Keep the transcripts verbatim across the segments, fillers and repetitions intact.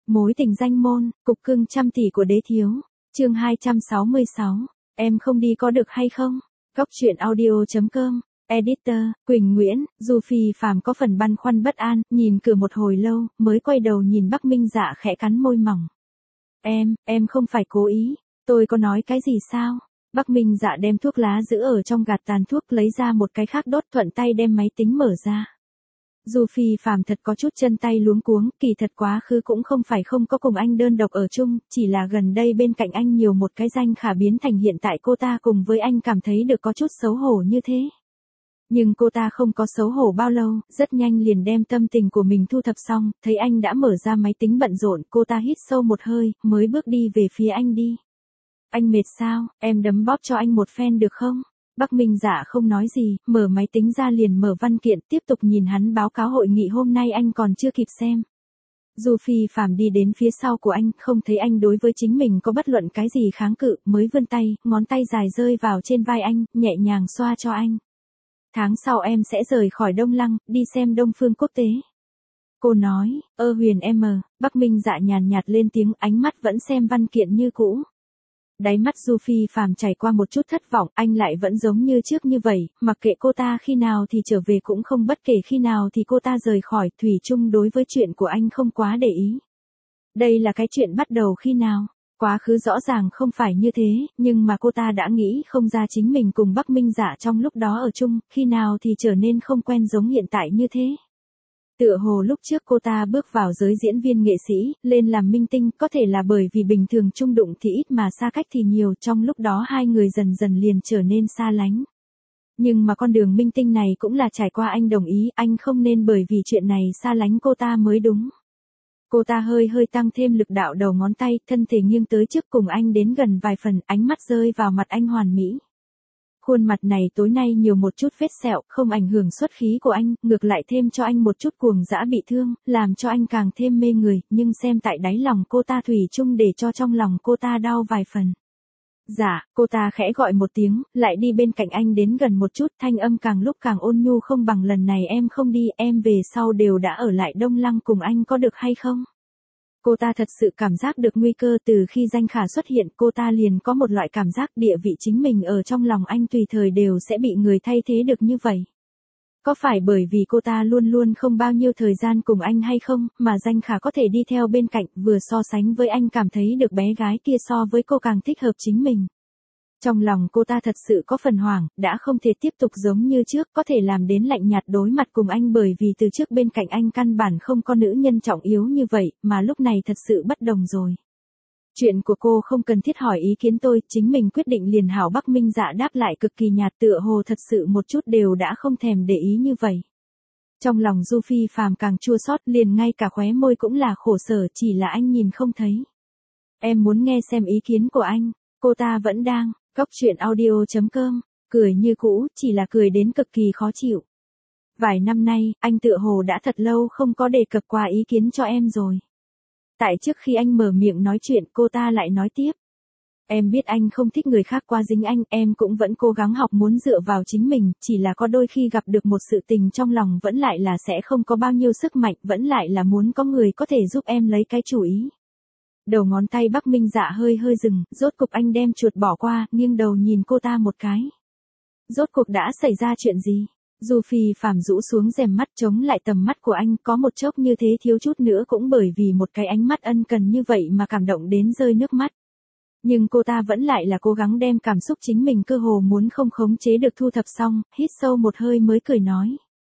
Mối tình danh môn, cục cưng trăm tỷ của đế thiếu. Chương hai trăm sáu mươi sáu. Em không đi có được hay không? Góc truyện audio chấm com. Editor, Quỳnh Nguyễn. Du Phi Phàm có phần băn khoăn bất an, nhìn cửa một hồi lâu, mới quay đầu nhìn Bắc Minh Dạ khẽ cắn môi mỏng. Em, em không phải cố ý. Tôi có nói cái gì sao? Bắc Minh Dạ đem thuốc lá giữ ở trong gạt tàn thuốc, lấy ra một cái khác đốt, thuận tay đem máy tính mở ra. Du Phi Phàm thật có chút chân tay luống cuống, kỳ thật quá khứ cũng không phải không có cùng anh đơn độc ở chung, chỉ là gần đây bên cạnh anh nhiều một cái danh khả biến thành hiện tại cô ta cùng với anh cảm thấy được có chút xấu hổ như thế. Nhưng cô ta không có xấu hổ bao lâu, rất nhanh liền đem tâm tình của mình thu thập xong, thấy anh đã mở ra máy tính bận rộn, cô ta hít sâu một hơi, mới bước đi về phía anh đi. Anh mệt sao, em đấm bóp cho anh một phen được không? Bắc Minh Dạ không nói gì, mở máy tính ra liền mở văn kiện, tiếp tục nhìn hắn báo cáo hội nghị hôm nay anh còn chưa kịp xem. Du Phi Phàm đi đến phía sau của anh, không thấy anh đối với chính mình có bất luận cái gì kháng cự, mới vươn tay, ngón tay dài rơi vào trên vai anh, nhẹ nhàng xoa cho anh. Tháng sau em sẽ rời khỏi Đông Lăng, đi xem Đông Phương Quốc tế. Cô nói, ơ Huyền em mờ, Bắc Minh Dạ nhàn nhạt lên tiếng, ánh mắt vẫn xem văn kiện như cũ. Đáy mắt Du Phi Phàm trải qua một chút thất vọng, anh lại vẫn giống như trước như vậy, mặc kệ cô ta khi nào thì trở về cũng không, bất kể khi nào thì cô ta rời khỏi, thủy chung đối với chuyện của anh không quá để ý. Đây là cái chuyện bắt đầu khi nào? Quá khứ rõ ràng không phải như thế, nhưng mà cô ta đã nghĩ không ra chính mình cùng Bắc Minh Dạ trong lúc đó ở chung, khi nào thì trở nên không quen giống hiện tại như thế. Tựa hồ lúc trước cô ta bước vào giới diễn viên nghệ sĩ, lên làm minh tinh, có thể là bởi vì bình thường chung đụng thì ít mà xa cách thì nhiều, trong lúc đó hai người dần dần liền trở nên xa lánh. Nhưng mà con đường minh tinh này cũng là trải qua, anh đồng ý, anh không nên bởi vì chuyện này xa lánh cô ta mới đúng. Cô ta hơi hơi tăng thêm lực đạo đầu ngón tay, thân thể nghiêng tới trước cùng anh đến gần vài phần, ánh mắt rơi vào mặt anh hoàn mỹ. Khuôn mặt này tối nay nhiều một chút vết sẹo, không ảnh hưởng xuất khí của anh, ngược lại thêm cho anh một chút cuồng dã bị thương, làm cho anh càng thêm mê người, nhưng xem tại đáy lòng cô ta thủy chung để cho trong lòng cô ta đau vài phần. Dạ, cô ta khẽ gọi một tiếng, lại đi bên cạnh anh đến gần một chút, thanh âm càng lúc càng ôn nhu, không bằng lần này em không đi, em về sau đều đã ở lại Đông Lăng cùng anh có được hay không? Cô ta thật sự cảm giác được nguy cơ, từ khi danh khả xuất hiện cô ta liền có một loại cảm giác địa vị chính mình ở trong lòng anh tùy thời đều sẽ bị người thay thế được như vậy. Có phải bởi vì cô ta luôn luôn không bao nhiêu thời gian cùng anh hay không, mà danh khả có thể đi theo bên cạnh, vừa so sánh với anh cảm thấy được bé gái kia so với cô càng thích hợp chính mình. Trong lòng cô ta thật sự có phần hoảng, đã không thể tiếp tục giống như trước, có thể làm đến lạnh nhạt đối mặt cùng anh, bởi vì từ trước bên cạnh anh căn bản không có nữ nhân trọng yếu như vậy, mà lúc này thật sự bất đồng rồi. Chuyện của cô không cần thiết hỏi ý kiến tôi, chính mình quyết định liền hảo. Bắc Minh Dạ đáp lại cực kỳ nhạt, tựa hồ thật sự một chút đều đã không thèm để ý như vậy. Trong lòng Du Phi Phàm càng chua xót, liền ngay cả khóe môi cũng là khổ sở, chỉ là anh nhìn không thấy. Em muốn nghe xem ý kiến của anh, cô ta vẫn đang. Góc truyện audio chấm com, cười như cũ, chỉ là cười đến cực kỳ khó chịu. Vài năm nay, anh tựa hồ đã thật lâu không có đề cập qua ý kiến cho em rồi. Tại trước khi anh mở miệng nói chuyện, cô ta lại nói tiếp. Em biết anh không thích người khác quá dính anh, em cũng vẫn cố gắng học muốn dựa vào chính mình, chỉ là có đôi khi gặp được một sự tình trong lòng vẫn lại là sẽ không có bao nhiêu sức mạnh, vẫn lại là muốn có người có thể giúp em lấy cái chủ ý. Đầu ngón tay Bắc Minh Dạ hơi hơi dừng, rốt cục anh đem chuột bỏ qua, nghiêng đầu nhìn cô ta một cái. Rốt cuộc đã xảy ra chuyện gì? Du Phi Phàm rũ xuống rèm mắt chống lại tầm mắt của anh, có một chốc như thế thiếu chút nữa cũng bởi vì một cái ánh mắt ân cần như vậy mà cảm động đến rơi nước mắt. Nhưng cô ta vẫn lại là cố gắng đem cảm xúc chính mình cơ hồ muốn không khống chế được thu thập xong, hít sâu một hơi mới cười nói.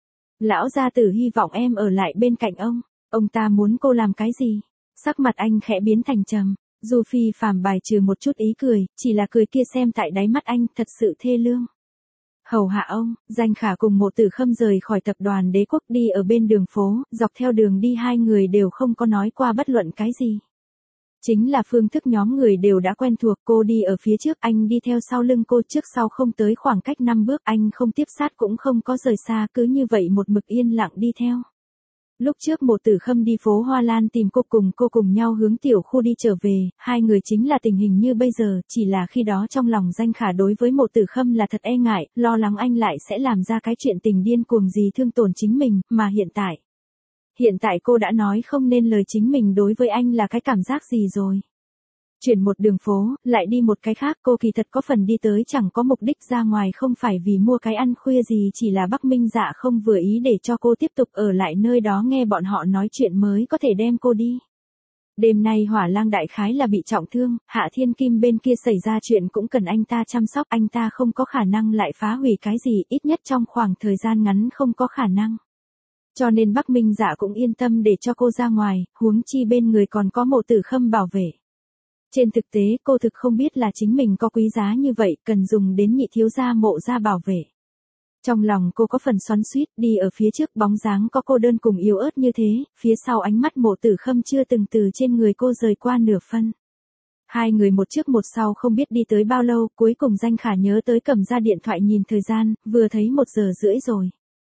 Lão gia tử hy vọng em ở lại bên cạnh ông, ông ta muốn cô làm cái gì? Sắc mặt anh khẽ biến thành trầm, Du Phi Phàm bài trừ một chút ý cười, chỉ là cười kia xem tại đáy mắt anh thật sự thê lương. Hầu hạ ông, Danh Khả cùng Mộ Tử Khâm rời khỏi tập đoàn Đế Quốc, đi ở bên đường phố, dọc theo đường đi hai người đều không có nói qua bất luận cái gì. Chính là phương thức nhóm người đều đã quen thuộc, cô đi ở phía trước, anh đi theo sau lưng cô, trước sau không tới khoảng cách năm bước, anh không tiếp sát cũng không có rời xa, cứ như vậy một mực yên lặng đi theo. Lúc trước Mộ Tử Khâm đi phố Hoa Lan tìm cô, cùng cô cùng nhau hướng tiểu khu đi trở về, hai người chính là tình hình như bây giờ, chỉ là khi đó trong lòng Danh Khả đối với Mộ Tử Khâm là thật e ngại, lo lắng anh lại sẽ làm ra cái chuyện tình điên cuồng gì thương tổn chính mình, mà hiện tại. hiện tại cô đã nói không nên lời chính mình đối với anh là cái cảm giác gì rồi. Chuyển một đường phố, lại đi một cái khác, cô kỳ thật có phần đi tới chẳng có mục đích ra ngoài không phải vì mua cái ăn khuya gì, chỉ là Bắc Minh Dạ không vừa ý để cho cô tiếp tục ở lại nơi đó nghe bọn họ nói chuyện mới có thể đem cô đi. Đêm nay Hỏa Lang đại khái là bị trọng thương, Hạ Thiên Kim bên kia xảy ra chuyện cũng cần anh ta chăm sóc, anh ta không có khả năng lại phá hủy cái gì, ít nhất trong khoảng thời gian ngắn không có khả năng. Cho nên Bắc Minh Dạ cũng yên tâm để cho cô ra ngoài, huống chi bên người còn có Mộ Tử Khâm bảo vệ. Trên thực tế cô thực không biết là chính mình có quý giá như vậy, cần dùng đến nhị thiếu gia Mộ gia bảo vệ. Trong lòng cô có phần xoắn xuýt, đi ở phía trước bóng dáng có cô đơn cùng yếu ớt như thế, phía sau ánh mắt Mộ Tử Khâm chưa từng từ trên người cô rời qua nửa phân. Hai người một trước một sau không biết đi tới bao lâu, cuối cùng Danh Khả nhớ tới cầm ra điện thoại nhìn thời gian, vừa thấy một giờ rưỡi rồi.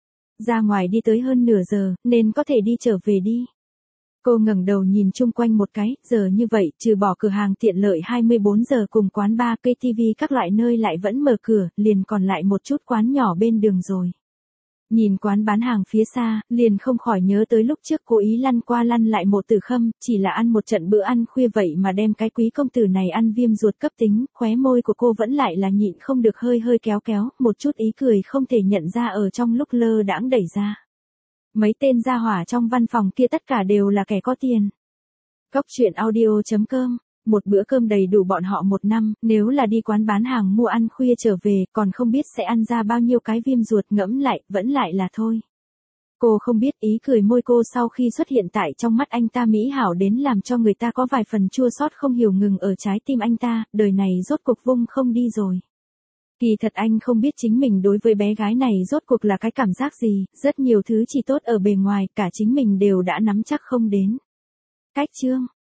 Ra ngoài đi tới hơn nửa giờ, nên có thể đi trở về đi. Cô ngẩng đầu nhìn chung quanh một cái, giờ như vậy, trừ bỏ cửa hàng tiện lợi hai mươi bốn giờ cùng quán bar, ca tê vê các loại nơi lại vẫn mở cửa, liền còn lại một chút quán nhỏ bên đường rồi. Nhìn quán bán hàng phía xa, liền không khỏi nhớ tới lúc trước cố ý lăn qua lăn lại Mộ Tử Khâm, chỉ là ăn một trận bữa ăn khuya vậy mà đem cái quý công tử này ăn viêm ruột cấp tính, khóe môi của cô vẫn lại là nhịn không được hơi hơi kéo kéo, một chút ý cười không thể nhận ra ở trong lúc lơ đãng đẩy ra. Mấy tên gia hỏa trong văn phòng kia tất cả đều là kẻ có tiền. Cóc truyện audio chấm com, một bữa cơm đầy đủ bọn họ một năm, nếu là đi quán bán hàng mua ăn khuya trở về, còn không biết sẽ ăn ra bao nhiêu cái viêm ruột, ngẫm lại, vẫn lại là thôi. Cô không biết ý cười môi cô sau khi xuất hiện tại trong mắt anh ta mỹ hảo đến làm cho người ta có vài phần chua xót không hiểu ngừng ở trái tim anh ta, đời này rốt cuộc vung không đi rồi. Kỳ thật anh không biết chính mình đối với bé gái này rốt cuộc là cái cảm giác gì, rất nhiều thứ chỉ tốt ở bề ngoài, cả chính mình đều đã nắm chắc không đến. Cách chương